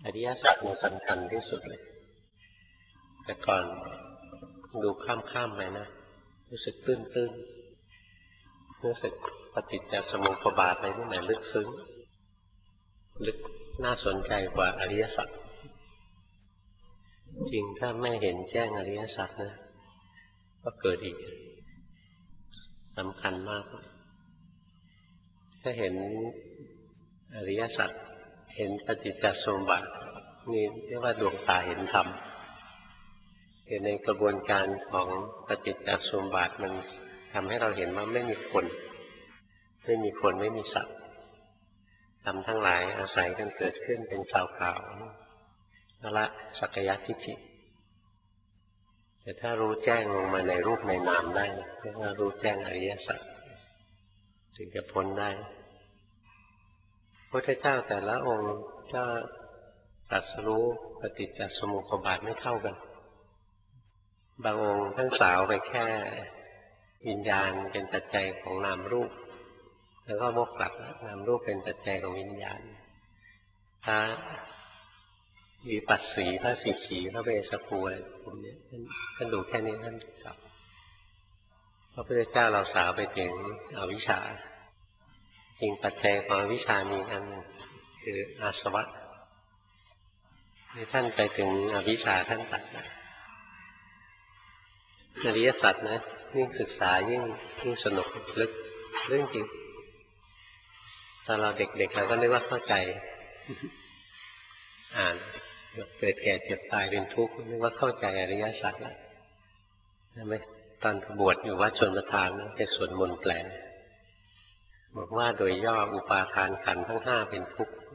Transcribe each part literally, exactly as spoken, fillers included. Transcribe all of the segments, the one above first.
อริยสัจมันสำคัญที่สุดเลยแต่ก่อนดูข้ามๆไปนะรู้สึกตื้นๆรู้สึกปฏิจจสมุปบาทอะไรนี่หมายลึกซึ้งลึกน่าสนใจกว่าอริยสัจจริงถ้าไม่เห็นแจ้งอริยสัจนะก็เกิดอีกสำคัญมากถ้าเห็นอริยสัจเห็นปฏิจจสมุปบาทนี่เรียกว่าดวงตาเห็นธรรมเห็นในกระบวนการของปฏิจจสมุปบาทมันทำให้เราเห็นว่าไม่มีคนไม่มีคนไม่มีสัตว์ธรรมทั้งหลายอาศัยกันเกิดขึ้นเป็นข่าวๆละสักกายทิฏฐิแต่ถ้ารู้แจ้งลงมาในรูปในนามได้เรียกว่ารู้แจ้งอริยสัจถึงจะพ้นได้พระพุทธเจ้าแต่ละองค์ก็ตรัสรู้ปฏิจจสมุปบาทไม่เท่ากันบางองค์ท่านสาวไปแค่วิญญาณเป็นปัจจัยของนามรูปแล้วก็วกกลับนามรูปเป็นปัจจัยของวิญญาณพระวิปัสสีพระสิกขีพระเวสสัภูอะไรพวกนี้ท่านดูแค่นี้ท่านกลับพระพุทธเจ้าเราสาวไปถึงอวิชชาจริงปัจจัยของอวิชชามีอันหนึ่งคืออาสวะที่ท่านไปถึงอวิชชาท่านตัดนะอริยสัจนะยิ่งศึกษายิ่งยิ่งสนุกลึกเรื่องจริงตอนเราเด็กๆเราก็นึกว่าเข้าใจอ่านเกิดแก่เจ็บตายเป็นทุกข์นึกว่าเข้าใจอริยสัจแล้วใช่ไหมตอนบวชอยู่วัดชนประทานไปสวดมนต์แปลบอกว่าโดยย่ออุปาทานขันธ์ทั้งห้าเป็นทุกข์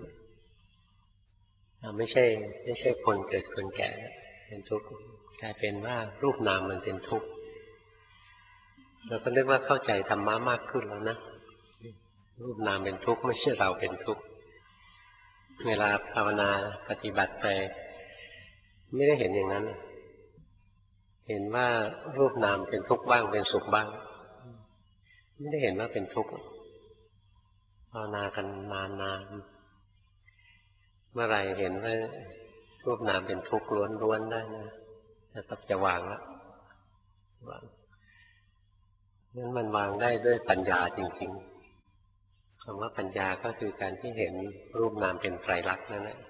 ไม่ใช่ไม่ใช่คนเกิดคนแก่เป็นทุกข์กลายเป็นว่ารูปนามมันเป็นทุกข์เราก็นึกว่าเข้าใจธรรมะมากขึ้นแล้วนะรูปนามเป็นทุกข์ไม่ใช่เราเป็นทุกข์เวลาภาวนาปฏิบัติไปไม่ได้เห็นอย่างนั้นเห็นว่ารูปนามเป็นทุกข์บ้างเป็นสุขบ้างไม่ได้เห็นว่าเป็นทุกข์ภาวนากันนานๆเมื่อไรเห็นว่ารูปนามเป็นทุกข์ล้วนๆได้นะแต่ต้องจะวางแล้ววางนั้นมันวางได้ด้วยปัญญาจริงๆคำว่าปัญญาก็คือการที่เห็นรูปนามเป็นไตรลักษณ์นั่นแหละ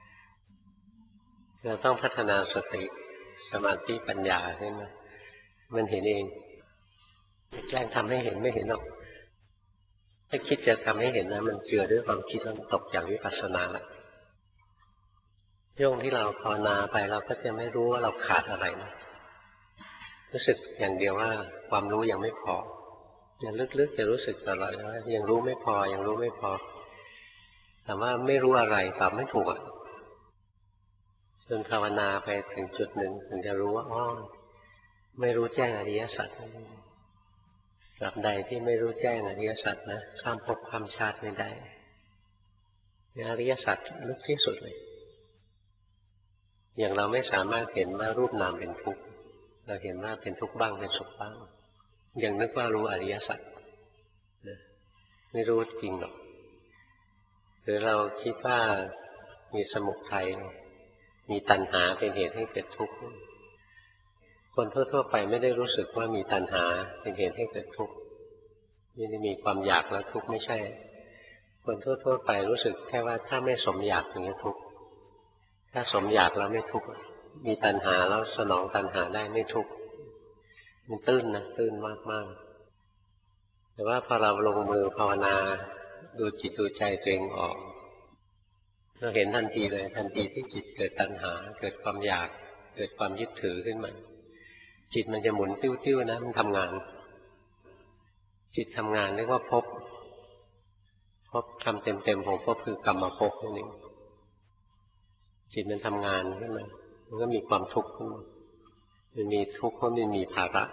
เราต้องพัฒนาสติสมาธิปัญญาขึ้นมามันเห็นเองแจ้งทำให้เห็นไม่เห็นหรอกถ้าคิดจะทำให้เห็นนะมันเจือด้วยความคิดแล้วตกจากวิปัสสนาละช่วงที่เราภาวนาไปเราก็จะไม่รู้ว่าเราขาดอะไรนะรู้สึกอย่างเดียวว่าความรู้ยังไม่พออย่างลึกๆจะรู้สึกตลอดว่ายังรู้ไม่พอยังรู้ไม่พอแต่ว่าไม่รู้อะไรตอบไม่ถูกอ่ะจนภาวนาไปถึงจุดหนึ่งถึงจะรู้ว่าอ๋อไม่รู้แจ้งอริยสัจตราบใดที่ไม่รู้แจ้งอริยสัจนะข้ามภพข้ามชาติไม่ได้อริยสัจลึกที่สุดเลยอย่างเราไม่สามารถเห็นว่ารูปนามเป็นทุกข์เราเห็นว่าเป็นทุกข์บ้างเป็นสุขบ้างยังนึกว่ารู้อริยสัจไม่รู้จริงหรอกหรือเราคิดว่ามีสมุทัยมีตัณหาเป็นเหตุให้เกิดทุกข์คนทั่วๆไปไม่ได้รู้สึกว่ามีตัณหาเป็นเหตุให้เกิดทุกข์ไม่ได้มีความอยากแล้วทุกข์ไม่ใช่คนทั่วๆไปรู้สึกแค่ว่าถ้าไม่สมอยากถึงจะทุกข์ถ้าสมอยากแล้วไม่ทุกข์มีตัณหาแล้วสนองตัณหาได้ไม่ทุกข์มันตื้นนะตื้นมากๆแต่ว่าพอเราลงมือภาวนาดูจิตดูใจตัวเองออกเราเห็นทันทีเลยทันทีที่จิตเกิดตัณหาเกิดความอยากเกิดความยึดถือขึ้นมาจิตมันจะหมุนติ้วๆนะมันทำงานจิตทำงานเรียกว่าภพภพคำเต็มๆของภพคือกรรมภพนั่นเองจิตมันทำงานขึ้นมามันก็มีความทุกข์ขึ้นมามันมีทุกข์เพราะมันมีภาระ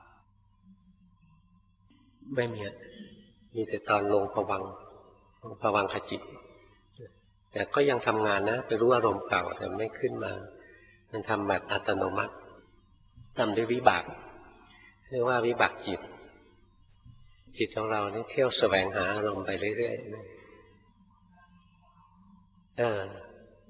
ไม่มีมีแต่ตอนลงภวังค์ภวังคจิตแต่ก็ยังทำงานนะไปรู้อารมณ์เก่าแต่ไม่ขึ้นมามันทำแบบอัตโนมัติทำด้วยวิบากเรียกว่าวิบากจิตจิตของเรานี่เที่ยวแสวงหาอารมณ์ไปเรื่อยๆเออ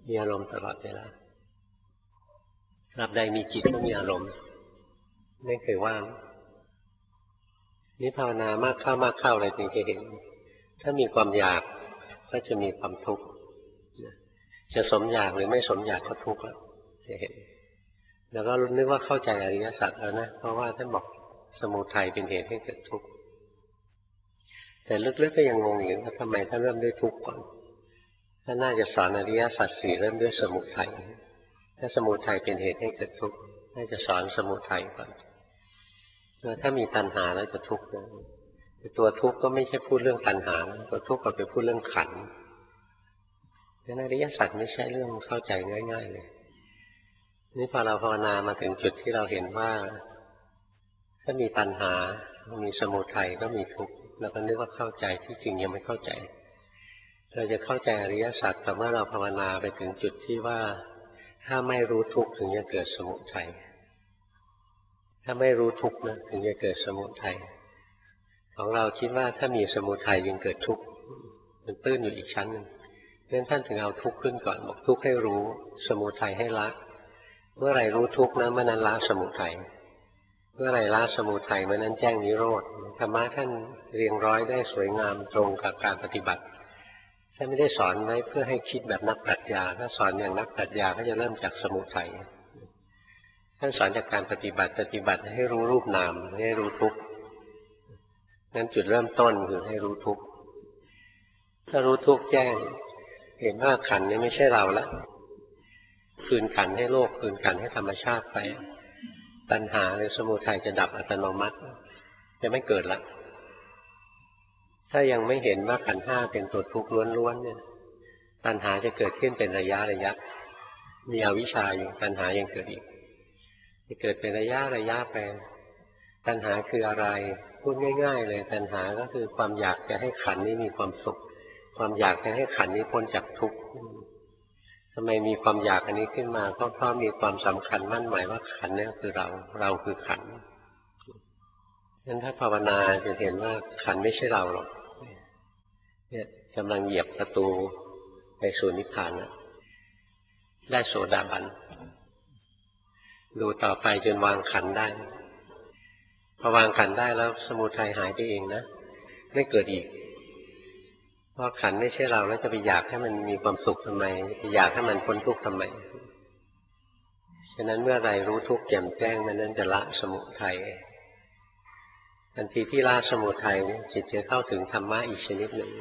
มีอารมณ์ตลอดเวลาตราบใดมีจิตก็มีอารมณ์ไม่เคยว่างนี่ภาวนามากเข้ามากเข้าอะไรจึงจะเห็นถ้ามีความอยากก็จะมีความทุกข์จะสมอยากหรือไม่สมอยากก็ทุกข์แล้วจะเห็นแล้วก็นึกว่าเข้าใจอริยสัจแล้วนะเพราะว่าท่านบอกสมุทัยเป็นเหตุให้เกิดทุกข์แต่ลึกๆก็ยังงงอยู่ว่าทำไมท่านเริ่มด้วยทุกข์ก่อนท่านน่าจะสอนอริยสัจสี่เริ่มด้วยสมุทัยถ้าสมุทัยเป็นเหตุให้เกิดทุกข์น่าจะสอนสมุทัยก่อนถ้ามีตัณหาแล้วจะทุกข์ตัวทุกข์ก็ไม่ใช่พูดเรื่องตัณหาตัวทุกข์ก็เป็นพูดเรื่องขันธ์งั้นอริยสัจไม่ใช่เรื่องเข้าใจง่ายๆเลยนี่พอเราภาวนามาถึงจุดที่เราเห็นว่าถ้ามีตัณหามีสมุทัยก็มีทุกข์แล้วก็นึกว่าเข้าใจที่จริงยังไม่เข้าใจเราจะเข้าใจอริยสัจแต่เมื่อเราภาวนาไปถึงจุดที่ว่าถ้าไม่รู้ทุกข์ถึงจะเกิดสมุทัยถ้าไม่รู้ทุกข์นะถึงจะเกิดสมุทัยของเราคิดว่าถ้ามีสมุทัยยังเกิดทุกข์มันตื้นอยู่อีกชั้นหนึ่งเพราะฉะนั้นท่านถึงเอาทุกข์ขึ้นก่อนบอกทุกข์ให้รู้สมุทัยให้ละเมื่อไรรู้ทุกข์นะเมื่อนั้นละสมุทัยเมื่อไรละสมุทัยเมื่อนั้นแจ้งนิโรธธรรมะท่านเรียงร้อยได้สวยงามตรงกับการปฏิบัติท่านไม่ได้สอนไว้เพื่อให้คิดแบบนักปรัชญาถ้าสอนอย่างนักปรัชญาก็จะเริ่มจากสมุทัยท่านสอนจากการปฏิบัติปฏิบัติให้รู้รูปนามให้รู้ทุกข์นั้นจุดเริ่มต้นคือให้รู้ทุกข์ถ้ารู้ทุกข์แจ้งเห็นว่าขันธ์นี้ไม่ใช่เราละคืนขันธ์ให้โลกคืนขันธ์ให้ธรรมชาติไปตัณหาหรือสมุทัยจะดับอัตโนมัติจะไม่เกิดละถ้ายังไม่เห็นว่าขันธ์ห้าเป็นตัวทุกข์ล้วนๆเนี่ยตัณหาจะเกิดขึ้นเป็นระยะระยะมีอวิชชาอยู่ตัณหายังเกิดอีกจะเกิดเป็นระยะระยะไปตัณหาคืออะไรพูดง่ายๆเลยตัณหาก็คือความอยากจะให้ขันธ์นี้มีความสุขความอยากจะให้ขันธ์นี้พ้นจากทุกข์ทำไมมีความอยากอันนี้ขึ้นมาก็เพราะมีความสำคัญมั่นหมายว่าขันธ์นี้คือเราเราคือขันธ์งั้นถ้าภาวนาจะเห็นว่าขันธ์ไม่ใช่เราหรอกเนี่ยกำลังเหยียบประตูไปสู่นิพพานนะได้โสดาบันดูต่อไปจนวางขันธ์ได้พอวางขันธ์ได้แล้วสมุทัยหายไปเองนะไม่เกิดอีกเพราะขันธ์ไม่ใช่เราแล้วจะไปอยากให้มันมีความสุขทำไมไปอยากให้มันพ้นทุกข์ทำไมฉะนั้นเมื่อไรรู้ทุกข์แจ่มแจ้งมันนั้นจะละสมุทัยทันทีที่ละสมุทัยจิตจะเข้าถึงธรรมะอีกชนิดหนึ่ง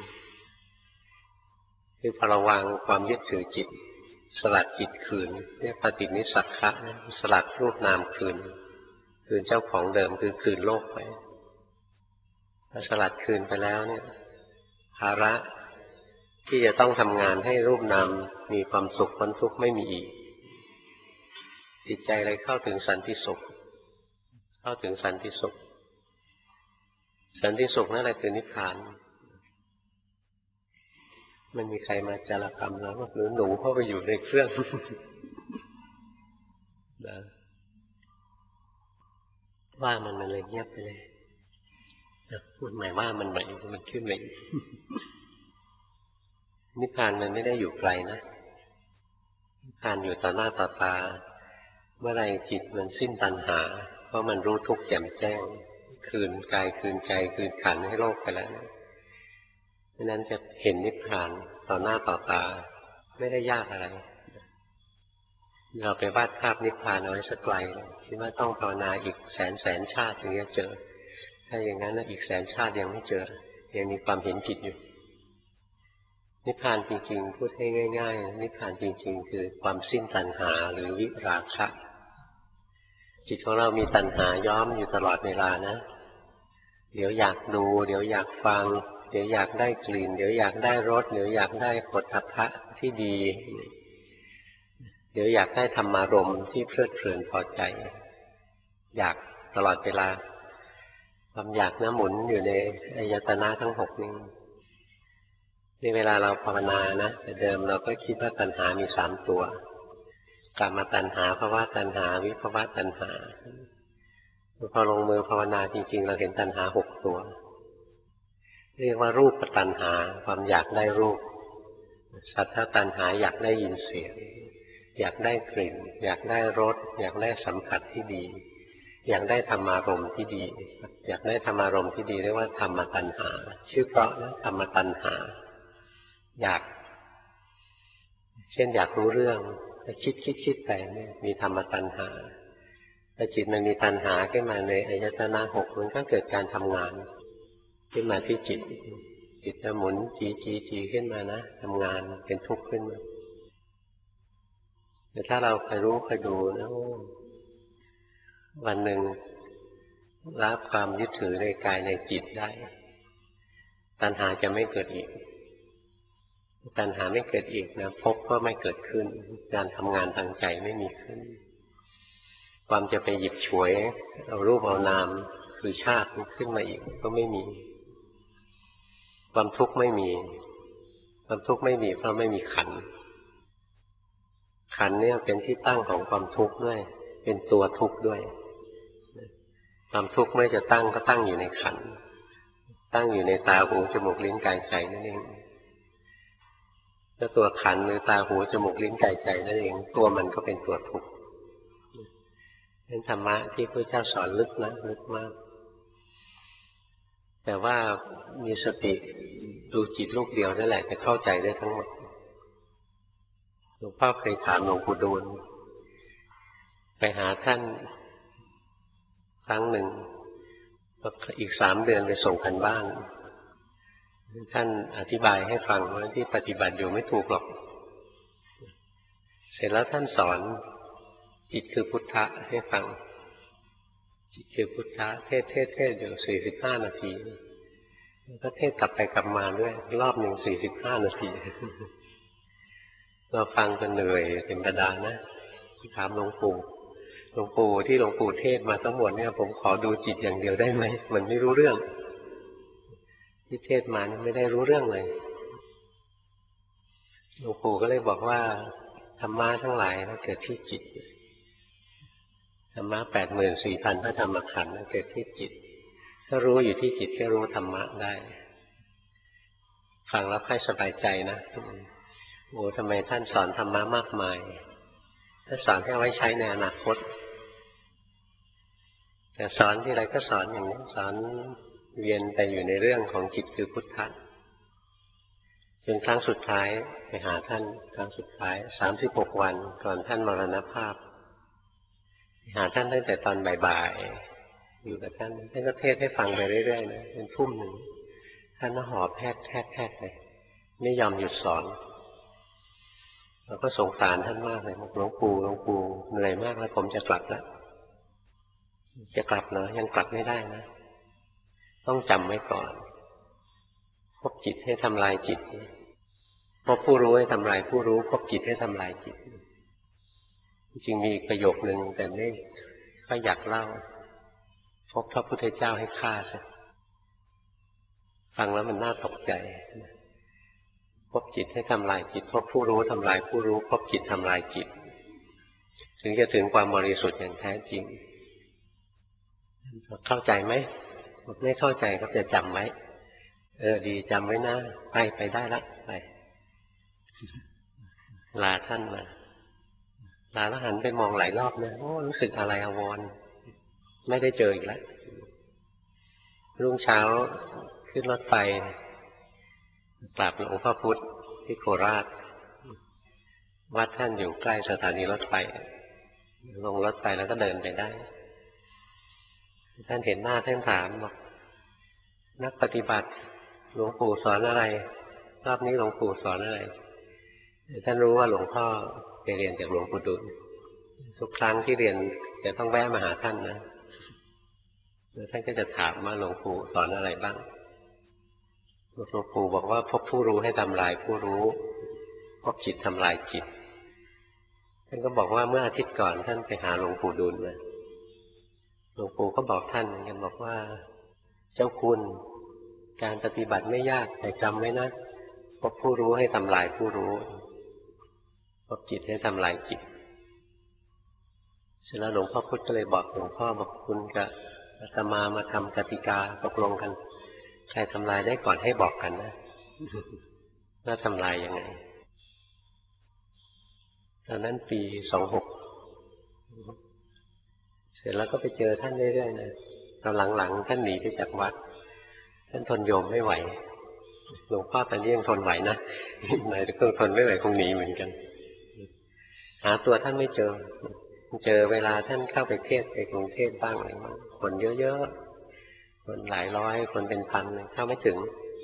คือพอเราวางความยึดถือจิตสลัดจิตคืนเรียกปฏินิสสักขะสลัดรูปนามคืนคืนเจ้าของเดิมคือคืนโลกไปพอสลัดคืนไปแล้วเนี่ยภาระที่จะต้องทำงานให้รูปนามมีความสุขพ้นทุกข์ไม่มีอีกจิตใจเลยเข้าถึงสันติสุขเข้าถึงสันติสุขสันติสุขนั่นแหละคือนิพพานมันมีใครมาจารกรรมแล้วหรือหนูเข้าไปอยู่ในเครื่องนะว่ามันมันเลยเงียบไปเลยพูดหมายว่ามันใหม่มันขึ้นเลยนิพพานมันไม่ได้อยู่ไกลนะนิพพานอยู่ต่อหน้าต่อตาเมื่อไรจิตมันสิ้นตัณหาเพราะมันรู้ทุกข์แจ่มแจ้งคืนกายคืนใจคืนขันธ์ให้โลกไปแล้วเพราะนั้นจะเห็นนิพพานต่อหน้าต่อตาไม่ได้ยากอะไรเราไปวาดภาพนิพพานเอาไว้สักไกลคิดว่าต้องภาวนาอีกแสนแสนชาติถึงจะเจอถ้าอย่างนั้นอีกแสนชาติยังไม่เจอยังมีความเห็นผิดอยู่นิพพานจริงๆพูดให้ง่ายๆนิพพานจริงๆคือความสิ้นตัณหาหรือวิราคะจิตของเรามีตัณหาย้อมอยู่ตลอดเวลานะเดี๋ยวอยากดูเดี๋ยวอยากฟังเดี๋ยวอยากได้กลิ่นเดี๋ยวอยากได้รสเดี๋ยวอยากได้โผฏฐัพพะที่ดีเดี๋ยวอยากได้ธรรมารมณ์ที่เพลิดเพลินพอใจอยากตลอดเวลาความอยากน้ำหมุนอยู่ในอายตนะทั้งหกนี้ในเวลาเราภาวนานะแต่เดิมเราก็คิดว่าตัณหามีสามตัวกามตัณหาภวตัณหาวิภวตัณหาพอลงมือภาวนาจริงๆเราเห็นตัณหาหกตัวเรียกว่ารูปตัณหาความอยากได้รูปสัทธตัณหาอยากได้ยินเสียงอยากได้กลิ่นอยากได้รสอยากได้สัมผัสที่ดีอยากได้ธรรมารมณ์ที่ดีอยากได้ธรรมารมณ์ที่ดีเรียกว่าธรรมตัณหาชื่อเพราะนะธรรมตัณหาอยากเช่นอยากรู้เรื่องคิดคิดคิดไปเนี่ยมีธรรมตัณหาถ้าจิตมันมีตัณหาขึ้นมาในอายตนะหกมันก็เกิดการทำงานขึ้นมาที่จิตจิตจะหมุนจีจีจีขึ้นมานะทำงานเป็นทุกข์ขึ้นมาแต่ถ้าเราไปรู้ไปดูนะวันหนึ่งละความยึดถือในกายในจิตได้ตัณหาจะไม่เกิดอีกตัณหาไม่เกิดอีกนะภพก็ไม่เกิดขึ้นการทำงานทางใจไม่มีขึ้นความจะไปหยิบฉวยเอารูปเอานามคือชาติขึ้นมาอีกก็ไม่มีความทุกข์ไม่มีความทุกข์ไม่มีเพราะไม่มีขันธ์ขันธ์เนี่ยเป็นที่ตั้งของความทุกข์ด้วยเป็นตัวทุกข์ด้วยความทุกข์ไม่จะตั้งก็ตั้งอยู่ในขันธ์ตั้งอยู่ในตาหูจมูกลิ้นกายใจนั่นเองถ้าตัวขันธ์หรือตาหูจมูกลิ้นกายใจนั่นเองตัวมันก็เป็นตัวทุกข์เป็นธรรมะที่พระเจ้าสอนลึกนะลึกมากแต่ว่ามีสติดูจิตลูกเดียวนั่นแหละจะเข้าใจได้ทั้งหมดหลวงพ่อเคยถามหลวงปู่ดูลไปหาท่านครั้งหนึ่งอีกสามเดือนไปส่งกันบ้านท่านอธิบายให้ฟังว่าที่ปฏิบัติอยู่ไม่ถูกหรอกเสร็จแล้วท่านสอนจิตคือพุทธะให้ฟังจิตคือพุทธะเทศเทศเทศอยู่สี่สิบห้านาทีก็เทศกลับไปกลับมาด้วยรอบหนึ่งสี่สิบห้านาทีเราฟังกันเหนื่อยเป็นกระดานะถามหลวงปู่หลวงปู่ที่หลวงปู่เทศมาทั้งหมดเนี่ยผมขอดูจิตอย่างเดียวได้ไหมมันไม่รู้เรื่องที่เทศมาไม่ได้รู้เรื่องเลยหลวงปู่ก็เลยบอกว่าธรรมะทั้งหลายเกิดที่จิตธรรมะแปดหมื่นสี่พันพระธรรมขันธ์เกิดที่จิตถ้ารู้อยู่ที่จิตก็รู้ธรรมะได้ฟังแล้วค่อยสบายใจนะโอ้ทำไมท่านสอนธรรมะมากมายท่านสอนให้ไว้ใช้ในอนาคตแต่สอนที่ไรก็สอนอย่างนี้สอนเวียนไปอยู่ในเรื่องของจิตคือพุทธะจนครั้งสุดท้ายไปหาท่านครั้งสุดท้ายสามสิบหกวันก่อนท่านมรณภาพหาท่านตั้งแต่ตอนบ่ายๆอยู่กับท่านท่านก็เทศให้ฟังไปเรื่อยๆนะเป็นทุ่มหนึ่งท่านก็หอบแพทย์แพทย์แพทย์เลยไม่ยอมหยุดสอนเราก็สงสารท่านมากเลยบอกหลวงปู่หลวงปู่เหนื่อยมากแล้วผมจะกลับแล้วจะกลับเหรอยังกลับไม่ได้นะต้องจำไว้ก่อนพบจิตให้ทำลายจิตพบผู้รู้ให้ทำลายผู้รู้พบจิตให้ทำลายจิตจริงมีอีกประโยคนึงแต่ไม่ก็อยากเล่าพบพระพุทธเจ้าให้ฆ่าซะฟังแล้วมันน่าตกใจพบจิตให้ทำลายจิตพบผู้รู้ทำลายผู้รู้พบจิตทำลายจิตถึงจะถึงความบริสุทธิ์อย่างแท้จริงเข้าใจไหมไม่เข้าใจก็จะจำไว้เออดีจำไว้นะไปไปได้ละไปลาท่านมาลาแล้วหันไปมองหลายรอบนะโอ้รู้สึกอะไรอาวรณ์ไม่ได้เจออีกแล้วรุ่งเช้าขึ้นรถไฟกราบหลวงพ่อพุธที่โคราชวัดท่านอยู่ใกล้สถานีรถไฟลงรถไฟแล้วก็เดินไปได้ท่านเห็นหน้าท่านถามบอกนักปฏิบัติหลวงปู่สอนอะไรรอบนี้หลวงปู่สอนอะไรท่านรู้ว่าหลวงพ่อไปเรียนจากหลวงปู่ดุลทุกครั้งที่เรียนจะต้องแวะมาหาท่านนะแล้วท่านก็จะถามว่าหลวงปู่สอนอะไรบ้างหลวงปู่บอกว่าพบผู้รู้ให้ทำลายผู้รู้พบจิตทำลายจิตท่านก็บอกว่าเมื่ออาทิตย์ก่อนท่านไปหาหลวงปู่ดุลมาหลวงปู่ก็บอกท่านกันบอกว่าเจ้าคุณการปฏิบัติไม่ยากแต่จำไว้นะพบผู้รู้ให้ทำลายผู้รู้พบจิตให้ทำลายจิตเสร็จแล้วหลวงพ่อพุธก็เลยบอกหลวงพ่อบอกคุณกับอาตมามาทำกติกาตกลงกันใครทำลายได้ก่อนให้บอกกันนะว่าทำลายยังไงอนนั้นปีสองหกเสร็จแล้วก็ไปเจอท่านเรื่อยๆนะตอนหลังๆท่านหนีไปจากวัดท่านทนโยมไม่ไหวหลวงพ่อตอนนี้ยังทนไหวนะไหนก็ทนไม่ไหวคงหนีเหมือนกันหาตัวท่านไม่เจอเจอเวลาท่านเข้าไปเทศไปกรุงเทพบ้างอะไรบ้างคนเยอะๆคนหลายร้อยคนเป็นพันเข้าไม่ถึง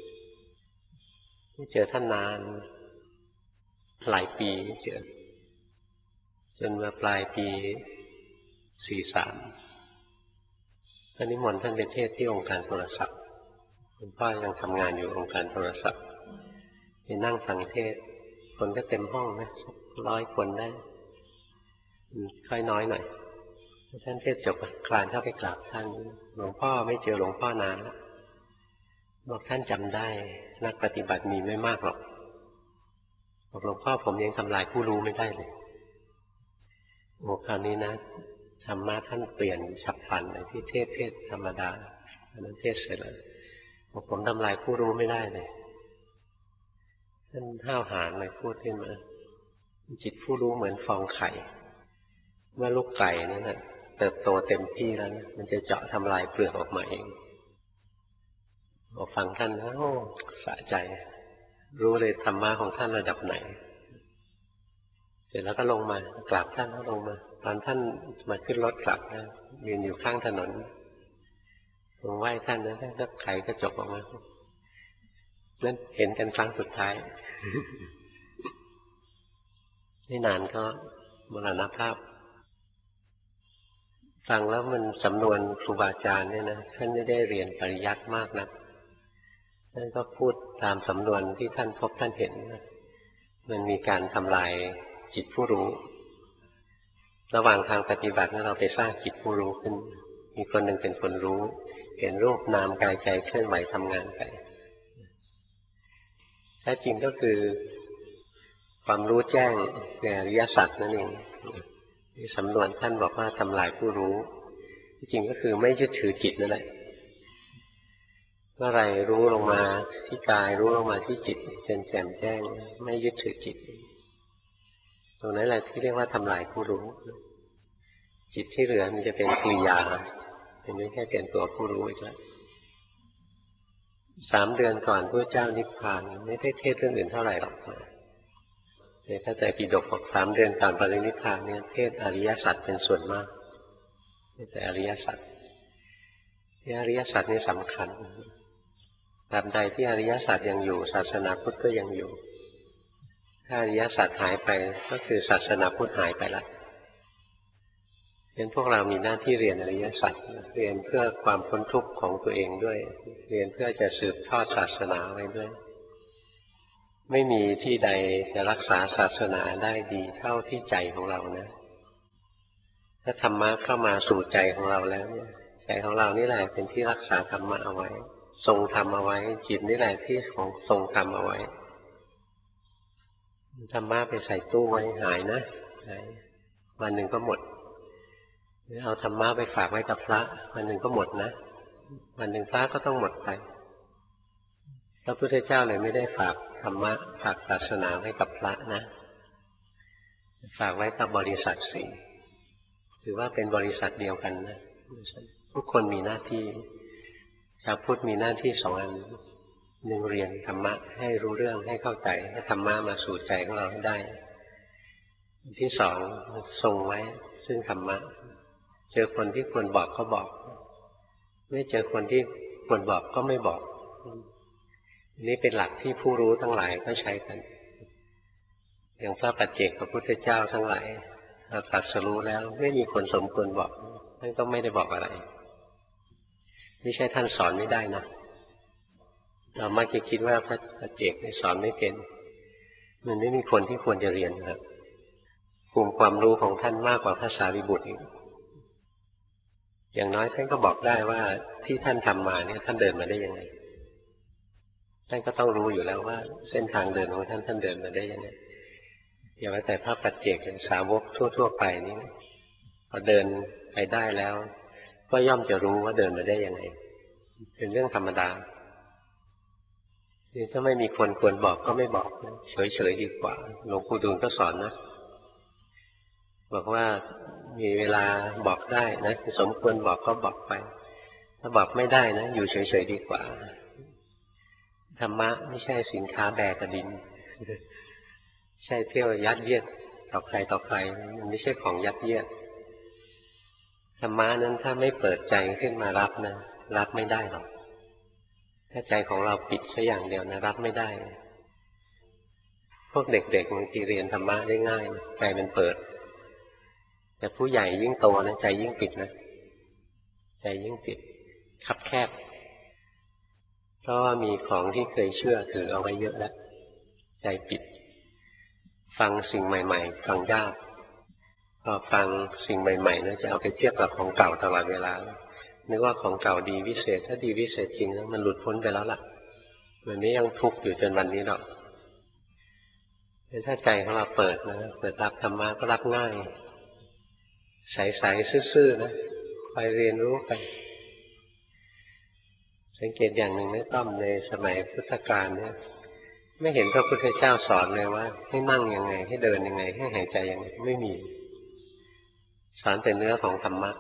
ไม่เจอท่านนานหลายปีไม่เจอจนมาปลายปีสี่สามท่านนิมนต์ท่านไปเทศที่องค์การโทรศัพท์หลวงพ่อยังทำงานอยู่องค์การโทรศัพท์ไปนั่งฟังเทศคนก็เต็มห้องนะร้อยคนได้ค่อยน้อยหน่อยท่านเทศจบคลานเข้าไปกราบท่านหลวงพ่อไม่เจอหลวงพ่อนานแล้วบอกท่านจำได้นักปฏิบัติมีไม่มากหรอกบอกหลวงพ่อผมยังทำลายผู้รู้ไม่ได้เลยโอ้คราวนี้นะธรรมะท่านเปลี่ยนฉับพลันเลยที่เทศเทศธรรมดาอันนั้นเทศเสร็จแล้วบอกผมทำลายผู้รู้ไม่ได้เลยท่านห้าวหาญเลยพูดขึ้นมาจิตผู้รู้เหมือนฟองไข่เมื่อลูกไก่นั่นแหละเติบโตเต็มที่แล้วนะมันจะเจาะทำลายเปลือกออกมาเองพอฟังท่านแล้วสะใจรู้เลยธรรมะของท่านระดับไหนเสร็จแล้วก็ลงมากราบท่านแล้วลงมาตอนท่านมาขึ้นรถกลับนะยืนอยู่ข้างถนนลงไหว้ท่านนะท่านก็ไขกระจกออกมานั่นเห็นกันครั้งสุดท้ายไม่นานก็มรณภาพฟังแล้วมันสำนวนครูบาอาจารย์เนี่ยนะท่านไม่ได้เรียนปริยัติมากนะท่านก็พูดตามสำนวนที่ท่านพบท่านเห็นนะมันมีการทำลายจิตผู้รู้ระหว่างทางปฏิบัตินั้นเราไปสร้างจิตผู้รู้ขึ้นมีคนหนึ่งเป็นคนรู้เห็นรูปนามกายใจเคลื่อนไหวทำงานไปแท้จริงก็คือความรู้แจ้งในอริยสัจนั่นเองสำนวนท่านบอกว่าทำลายผู้รู้ที่จริงก็คือไม่ยึดถือจิตนั่นแหละเมื่อไรรู้ลงมาที่กายรู้ลงมาที่จิตจนแจ่มแจ้งไม่ยึดถือจิตตรงนั้นแหละที่เรียกว่าทำลายผู้รู้จิตที่เหลือมันจะเป็นกิริยาเป็นไม่แค่เป็นตัวผู้รู้อีกแล้วสามเดือนก่อนพระเจ้านิพพานไม่ได้เทศเรื่องอื่นเท่าไหร่หรอกในพระไตรปิฎกบอกสามเดือนก่อนปรินิพพานเนี่ยเทศอริยสัจเป็นส่วนมากแต่อริยสัจที่อริยสัจนี่สำคัญตราบใดที่อริยสัจยังอยู่ศาสนาพุทธก็ยังอยู่ถ้าอริยสัจหายไปก็คือศาสนาพุทธหายไปละเป็นพวกเรามีหน้าที่เรียนอริยสัจเรียนเพื่อความพ้นทุกข์ของตัวเองด้วยเรียนเพื่อจะสืบทอดศาสนาไว้ด้วยไม่มีที่ใดจะรักษาศาสนาได้ดีเท่าที่ใจของเรานะถ้าธรรมะเข้ามาสู่ใจของเราแล้วเนี่ยใจของเรานี่แหละเป็นที่รักษาธรรมะเอาไว้ทรงธรรมเอาไว้จิตนี่แหละที่ของทรงธรรมเอาไว้ธรรมะไปใส่ตู้ไว้หายนะหายวันหนึ่งก็หมดหรือเอาธรรมะไปฝากไว้กับพระวันหนึ่งก็หมดนะวันหนึ่งพระก็ต้องหมดไปพระพุทธเจ้าเลยไม่ได้ฝากธรรมะฝากศาสนาไว้กับพระนะฝากไว้กับบริษัทสี่ถือว่าเป็นบริษัทเดียวกันนะทุกคนมีหน้าที่ชาวพุทธมีหน้าที่สองอันหนึ่งเรียนธรรมะให้รู้เรื่องให้เข้าใจให้ธรรมะมาสู่ใจของเราให้ได้ที่สองทรงไว้ซึ่งธรรมะเจอคนที่ควรบอกก็บอกไม่เจอคนที่ควรบอกก็ไม่บอกนี่เป็นหลักที่ผู้รู้ทั้งหลายก็ใช้กันอย่างพระปัจเจกพระพุทธเจ้าทั้งหลายเราตรัสรู้แล้วไม่มีคนสมควรบอกท่านก็ไม่ได้บอกอะไรไม่ใช่ท่านสอนไม่ได้นะเรามักจะคิดว่าพระปัจเจกสอนไม่เป็นมันไม่มีคนที่ควรจะเรียนครับภูมิความรู้ของท่านมากกว่าพระสารีบุตรอีกอย่างน้อยท่านก็บอกได้ว่าที่ท่านทำมาเนี่ยท่านเดินมาได้ยังไงท่านก็ต้องรู้อยู่แล้วว่าเส้นทางเดินของท่านท่านเดินมาได้ยังไงอย่าว่าแต่พระปัจเจกสาวกทั่วๆไปนี่พอเดินไปได้แล้วก็ย่อมจะรู้ว่าเดินมาได้ยังไงเป็นเรื่องธรรมดาถ้าไม่มีคนควรบอกก็ไม่บอกเฉยๆดีกว่าหลวงปู่ดูลก็สอนนะบอกว่ามีเวลาบอกได้นะสมควรบอกก็บอกไปถ้าบอกไม่ได้นะอยู่เฉยๆดีกว่าธรรมะไม่ใช่สินค้าแบกกระดินใช่เที่ยวยัดเยียดต่อใครต่อใครมันไม่ใช่ของยัดเยียดธรรมะนั้นถ้าไม่เปิดใจขึ้นมารับนะรับไม่ได้หรอกถ้าใจของเราปิดแค่อย่างเดียวนะรับไม่ได้พวกเด็กๆบางทีเรียนธรรมะได้ง่ายใจมันเปิดแต่ผู้ใหญ่ยิ่งโตนะใจยิ่งปิดนะใจยิ่งปิดคับแคบเพราะว่ามีของที่เคยเชื่อถือเอาไว้เยอะแล้วใจปิดฟังสิ่งใหม่ๆฟังยากพอฟังสิ่งใหม่ๆนะจะเอาไปเทียบกับของเก่าตลอดเวลานึกว่าของเก่าดีวิเศษถ้าดีวิเศษจริงแล้วมันหลุดพ้นไปแล้วล่ะวันนี้ยังทุกข์อยู่จนวันนี้หรอกถ้าใจของเราเปิดนะเปิดรับธรรมะก็รับง่ายใสๆซื่อๆนะคอยเรียนรู้ไปสังเกตอย่างหนึ่งนะต้อมในสมัยพุทธกาลเนี่ยไม่เห็นพระพุทธเจ้าสอนเลยว่าให้นั่งยังไงให้เดินยังไงให้หายใจยังไงไม่มีสอนแต่เนื้อของธรรมะ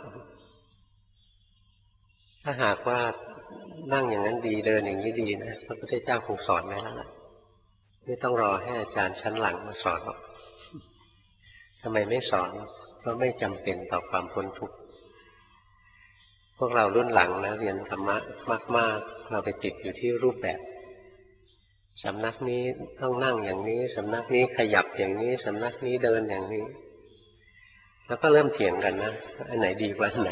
ถ้าหากว่านั่งอย่างนั้นดีเดินอย่างนี้ดีนะพระพุทธเจ้าคงสอนไว้แล้วล่ะไม่ต้องรอให้อาจารย์ชั้นหลังมาสอนหรอกทำไมไม่สอนเพราะไม่จำเป็นต่อความพ้นทุกข์พวกเรารุ่นหลังนะเรียนธรรมะมากๆเราไปติดอยู่ที่รูปแบบสำนักนี้ต้องนั่งอย่างนี้สำนักนี้ขยับอย่างนี้สำนักนี้เดินอย่างนี้แล้วก็เริ่มเถียงกันนะอันไหนดีกว่าอันไหน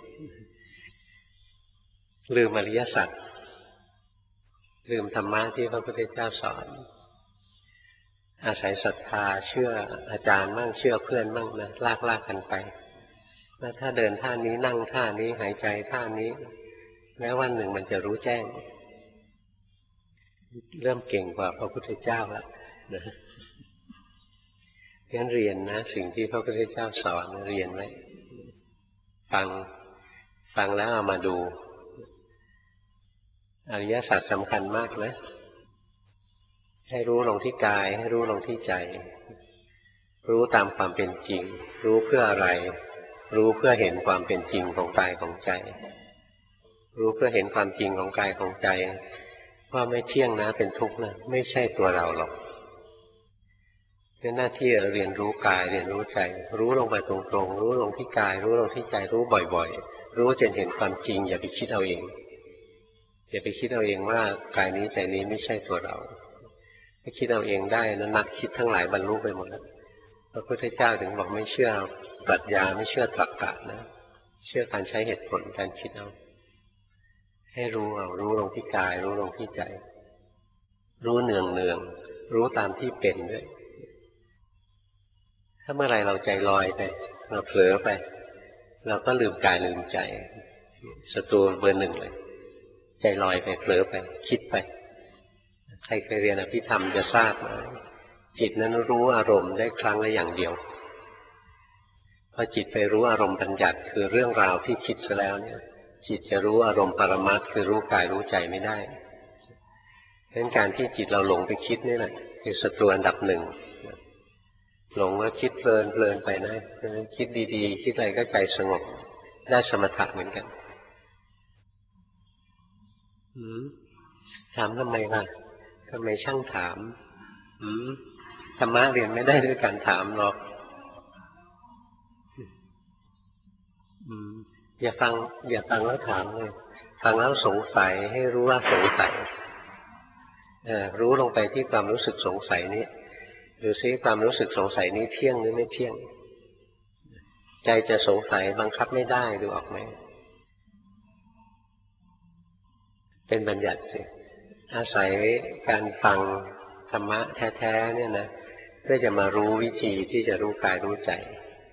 ลืมอริยสัจลืมธรรมะที่พระพุทธเจ้าสอนอาศัยศรัทธาเชื่ออาจารย์มั่งเชื่อเพื่อนมั่งนะลากลากกันไปแล้วถ้าเดินท่านี้นั่งท่านี้หายใจท่านี้แล้ววันหนึ่งมันจะรู้แจ้งเริ่มเก่งกว่าพระพุทธเจ้าแล้วนะงั้นเรียนนะสิ่งที่พระพุทธเจ้าสอนเรียนไว้ฟังฟังแล้วเอามาดูอริยสัจสำคัญมากนะให้รู้ลงที่กายให้รู้ลงที่ใจรู้ตามความเป็นจริงรู้เพื่ออะไรรู้เพื่อเห็นความเป็นจริงของกายของใจรู้เพื่อเห็นความจริงของกายของใจว่าไม่เที่ยงนะเป็นทุกข์นะไม่ใช่ตัวเราหรอกเป็นหน้าที่เรียนรู้กายเรียนรู้ใจรู้ลงไปตรงๆรู้ลงที่กายรู้ลงที่ใจรู้บ่อยๆรู้จนเห็นความจริงอย่าไปคิดเอาเองอย่าไปคิดเอาเองว่ากายนี้ใจนี้ไม่ใช่ตัวเราถ้าคิดเอาเองได้นะนักคิดทั้งหลายบรรลุไปหมดแล้วพระพุทธเจ้าถึงบอกไม่เชื่อปรัชญาไม่เชื่อตรรกะนะเชื่อการใช้เหตุผลการคิดเอาให้รู้เอารู้ลงที่กายรู้ลงที่ใจรู้เนืองเนืองรู้ตามที่เป็นด้วยถ้าเมื่อไรเราใจลอยไปเราเผลอไปเราก็ลืมกายลืมใจศัตรูเบอร์หนึ่งเลยใจลอยไปเผลอไปคิดไปใครเคยเรียนอภิธรรมจะทราบนะจิตนั้นรู้อารมณ์ได้ครั้งละอย่างเดียวพอจิตไปรู้อารมณ์บัญญัติคือเรื่องราวที่คิดซะแล้วเนี่ยจิตจะรู้อารมณ์ปรมัตถ์คือรู้กายรู้ใจไม่ได้เพราะฉะนั้นการที่จิตเราหลงไปคิดนี่แหละคือศัตรูอันดับหนึ่งหลงว่าคิดเพลินเพลินไปนะคิดดีๆคิดอะไรก็ใจสงบได้สมถะเหมือนกันอืมถามทำไมล่ะทำไมช่างถามอืมธรรมะเรียนไม่ได้ด้วยการถามหรอกอืมอย่าฟังอย่าฟังแล้วถามเลยฟังแล้วสงสัยให้รู้ว่าสงสัยเออรู้ลงไปที่ความรู้สึกสงสัยนี้ดูซิความรู้สึกสงสัยนี้เที่ยงหรือไม่เที่ยงใจจะสงสัยบังคับไม่ได้ดูออกไหมเป็นบัญญัติสิอาศัยการฟังธรรมะแท้ๆเนี่ยนะเพื่อจะมารู้วิธีที่จะรู้กายรู้ใจ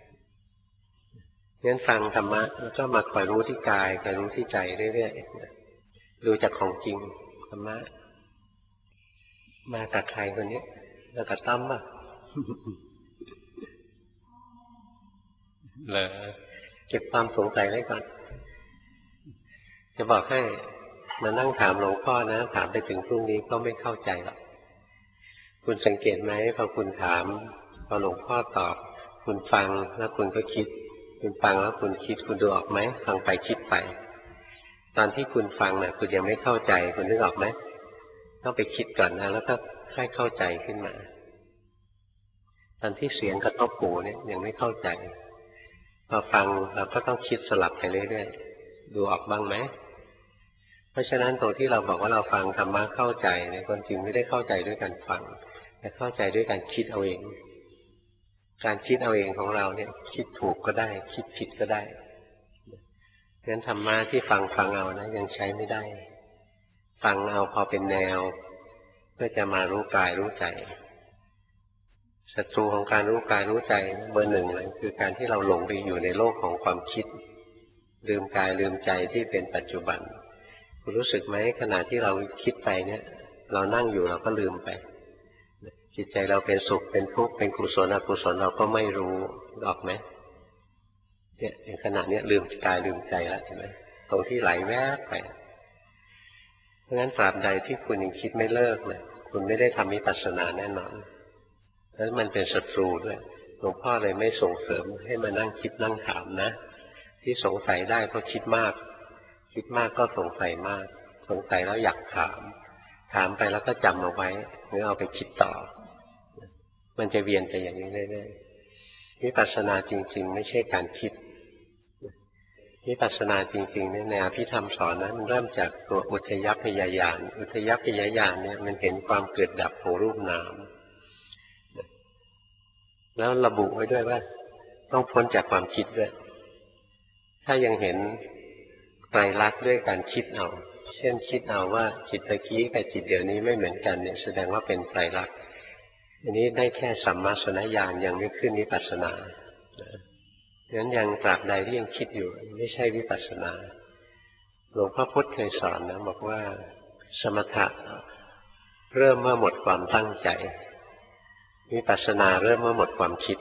งั้นฟังธรรมะแล้วก็มาคอยรู้ที่กายคอยรู้ที่ใจเรื่อยๆดูจากของจริงธรรมะมากับใครคนนี้มากับตั้มป่ะเหรอเก็บความสงสัยไว้ก่อนจะบอกให้มานั่งถามหลวงพ่อนะถามไปถึงพรุ่งนี้ก็ไม่เข้าใจหรอกคุณสังเกตไหมพอคุณถามพอหลวงพ่อตอบคุณฟังแล้วคุณก็คิดคุณฟังแล้วคุณคิดคุณดูออกไหมฟังไปคิดไปตอนที่คุณฟังน่ะคุณยังไม่เข้าใจคุณนึกออกไหมต้องไปคิดก่อนนะแล้วก็ค่อยเข้าใจขึ้นมาตอนที่เสียงกระทบหูเนี่ยยังไม่เข้าใจพอฟังเราก็ต้องคิดสลับไปเรื่อยๆดูออกบ้างไหมเพราะฉะนั้นตรงที่เราบอกว่าเราฟังธรรมะเข้าใจเนี่ยความจริงไม่ได้เข้าใจด้วยการฟังแต่เข้าใจด้วยการคิดเอาเองการคิดเอาเองของเราเนี่ยคิดถูกก็ได้คิดผิดก็ได้งั้นธรรมะที่ฟังฟังเอานะยังใช้ไม่ได้ฟังเอาพอเป็นแนวเพื่อจะมารู้กายรู้ใจศัตรูของการรู้กายรู้ใจเบอร์หนึ่งเลยคือการที่เราหลงไปอยู่ในโลกของความคิดลืมกายลืมใจที่เป็นปัจจุบันคุณรู้สึกไหมขณะที่เราคิดไปเนี่ยเรานั่งอยู่เราก็ลืมไปจิตใจเราเป็นสุขเป็นทุกข์เป็นกุศลอกุศลเราก็ไม่รู้ออกไหมเนี่ยในขณะนี้ลืมกายลืมใจแล้วเห็นไหมตรงที่ไหลแวบไปเพราะฉะนั้นตราบใดที่คุณยังคิดไม่เลิกเลยคุณไม่ได้ทำวิปัสสนาแน่นอนแล้วมันเป็นศัตรูด้วยหลวงพ่อเลยไม่ส่งเสริมให้มานั่งคิดนั่งถามนะที่สงสัยได้เพราะคิดมากคิดมากก็สงสัยมากสงสัยแล้วอยากถามถามไปแล้วก็จำเอาไว้หรือเอาไปคิดต่อมันจะเวียนไปอย่างนี้เรื่อยๆวิปัสสนาจริงๆไม่ใช่การคิดวิปัสสนาจริงๆเนี่ยในอภิธรรมสอนนะมันเริ่มจากตัวอุทยัพพยายานอุทยัพพยายานเนี่ยมันเห็นความเกิดดับของรูปนามแล้วระบุไว้ด้วยว่าต้องพ้นจากความคิดด้วยถ้ายังเห็นไตรลักษณ์ด้วยการคิดเอาเช่นคิดเอาว่าจิตตะกี้กับจิตเดี๋ยวนี้ไม่เหมือนกันเนี่ยแสดงว่าเป็นไตรลักษณ์อันนี้ได้แค่สัมมาสนญาณยังไม่ขึ้นวิปัสสนางั้นยังตราบใดที่ยังคิดอยู่ไม่ใช่วิปัสสนาหลวงพ่อพุธเคยสอนนะบอกว่าสมถะเริ่มเมื่อหมดความตั้งใจวิปัสสนาเริ่มเมื่อหมดความคิด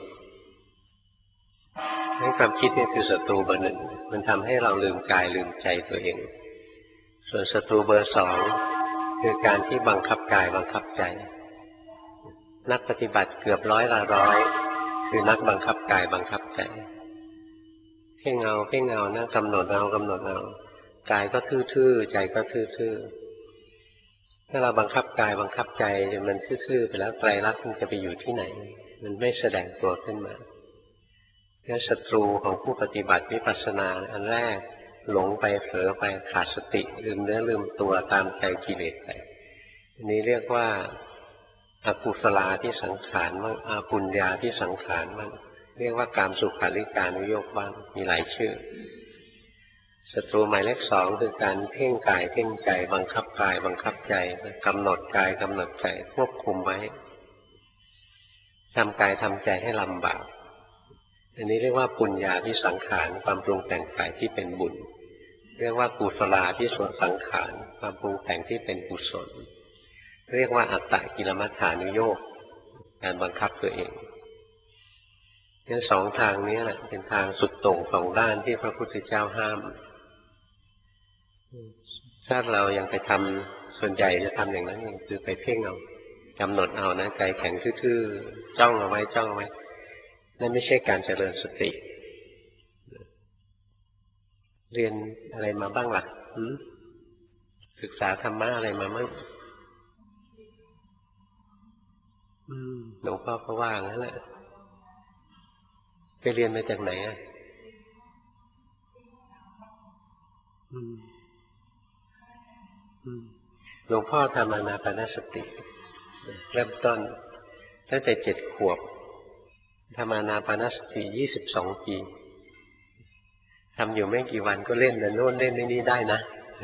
งั้นความคิดเนี่ยคือศัตรูเบอร์หนึ่งมันทำให้เราลืมกายลืมใจตัวเองส่วนศัตรูเบอร์สองคือการที่บังคับกายบังคับใจนักปฏิบัติเกือบร้อยละร้อยคือนักบังคับกายบังคับใจเพ่งเอาเพ่งเอานั่งกำหนดเอากำหนดเอากายก็ทื่อๆใจก็ทื่อๆถ้าเราบังคับกายบังคับใจจนมันทื่อๆไปแล้วไตรลักษณ์มันจะไปอยู่ที่ไหนมันไม่แสดงตัวขึ้นมาแค่ศัตรูของผู้ปฏิบัติวิปัสสนาอันแรกหลงไปเผลอไปขาดสติลืมเนื้อลืมตัวตามใจกิเลสไปอันนี้เรียกว่าอกุศลาที่สังขารบ้างอาปุญญาที่สังขารบ้างเรียกว่ากามสุขาริการุโยคบ้างมีหลายชื่อศัตรูหมายเลขสองคือการเพ่งกายเพ่งใจบังคับกายบังคับใจกำหนดกายกำหนดใจควบคุมไว้ทำกายทำใจให้ลำบากอันนี้เรียกว่าปุญญาที่สังขารความปรุงแต่งกายที่เป็นบุญเรียกว่ากุศลาที่ส่วนสังขารความปรุงแต่งที่เป็นกุศลเรียกว่าอัตตกิลมัฏฐานุโยคการบังคับตัวเองเนี่ยสองทางนี้แหละเป็นทางสุดโต่งสองด้านที่พระพุทธเจ้าห้ามถ้าเรายังไปทำส่วนใหญ่จะทำอย่างนั้นอย่างคือไปเพ่งเอากำหนดเอานะใจแข็งทื่อๆจ้องเอาไว้จ้องเอาไว้นั่นไม่ใช่การเจริญสติเรียนอะไรมาบ้างล่ะศึกษาธรรมะอะไรมาบ้างหลวงพ่อก็ว่างั้นแหละไปเรียนมาจากไหนอ่ะหลวงพ่อทำอานาปานสติเริ่มต้นตั้งแต่เจ็ดขวบทำอานาปานสติยี่สิบสองปีทำอยู่ไม่กี่วันก็เล่นนะโน่นเล่นนี่ได้นะ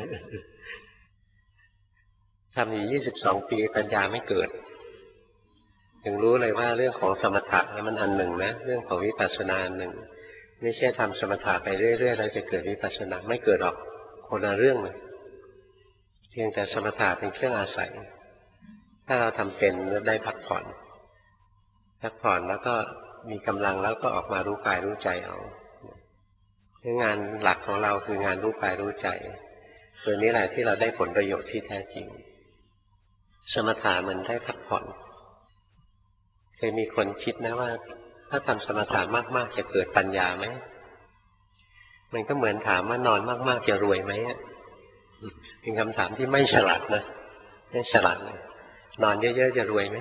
ทำอยู่ยี่สิบสองปีปัญญาไม่เกิดถึงรู้เลยว่าเรื่องของสมถะมันอันหนึ่งนะเรื่องของวิปัสสนาอันหนึ่งไม่ใช่ทำสมถะไปเรื่อยๆแล้วจะเกิดวิปัสสนาไม่เกิดหรอกคนละเรื่องเลยเพียงแต่สมถะเป็นเครื่องอาศัยถ้าเราทำเป็นแล้วได้พักผ่อนพักผ่อนแล้วก็มีกำลังแล้วก็ออกมารู้กายรู้ใจเอางานหลักของเราคืองานรู้กายรู้ใจตัวนี้แหละที่เราได้ผลประโยชน์ที่แท้จริงสมถะมันได้พักผ่อนเคยมีคนคิดนะว่าถ้าทำสมถะมากๆจะเกิดปัญญาไหมมันก็เหมือนถามว่านอนมากๆจะรวยไหมเป็นคำถามที่ไม่ฉลาดนะไม่ฉลาดเลยนอนเยอะๆจะรวยไหม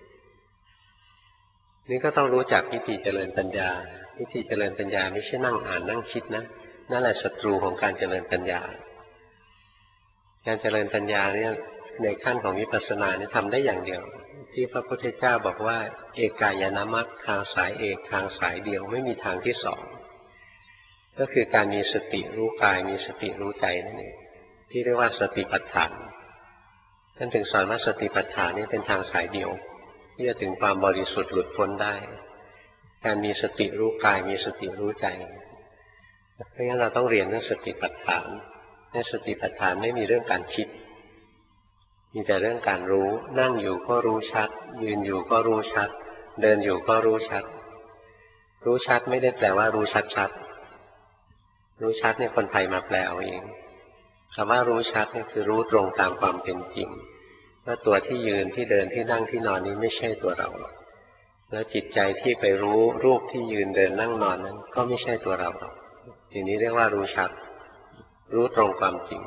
นี่ก็ต้องรู้จักวิธีเจริญปัญญาวิธีเจริญปัญญาไม่ใช่นั่งอ่านนั่งคิดนะนั่นแหละศัตรูของการเจริญปัญญาการเจริญปัญญาเนี่ยในขั้นของวิปัสสนาเนี่ยทำได้อย่างเดียวที่พระพุทธเจ้าบอกว่าเอกายนามรรคทางสายเอกทางสายเดียวไม่มีทางที่สองก็คือการมีสติรู้กายมีสติรู้ใจนั่นเองที่เรียกว่าสติปัฏฐานท่านถึงสอนว่าสติปัฏฐานนี้เป็นทางสายเดียวที่จะถึงความบริสุทธิ์หลุดพ้นได้การมีสติรู้กายมีสติรู้ใจเพราะงั้นเราต้องเรียนเรื่องสติปัฏฐานในสติปัฏฐานไม่มีเรื่องการคิดมีแต่เรื่องการรู้นั่งอยู่ก็รู้ชัดยืนอยู่ก็รู้ชัดเดินอยู่ก็รู้ชัดรู้ชัดไม่ได้แปลว่ารู้ชัดชัดรู้ชัดเนี่ยคนไทยมาแปลเอาเองคำว่ารู้ชัดนี่คือรู้ตรงตามความเป็นจริงว่าตัวที่ยืนที่เดินที่นั่งที่นอนนี้ไม่ใช่ตัวเราแล้วจิตใจที่ไปรู้รูปที่ยืนเดินนั่งนอนนั้นก็ไม่ใช่ตัวเราอย่างนี้เรียกว่ารู้ชัดรู้ตรงความจริง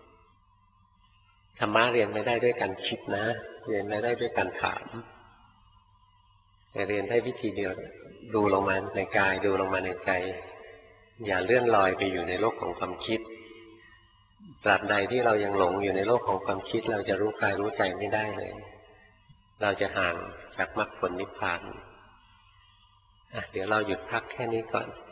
ธรรมะเรียนไม่ได้ด้วยการคิดนะเรียนไม่ได้ด้วยการถามแต่เรียนได้วิธีเดียวดูลงมาในกายดูลงมาในใจอย่าเลื่อนลอยไปอยู่ในโลกของความคิดตราบใดที่เรายังหลงอยู่ในโลกของความคิดเราจะรู้กายรู้ใจไม่ได้เลยเราจะห่างจากมรรคผลนิพพานอ่ะเดี๋ยวเราหยุดพักแค่นี้ก่อน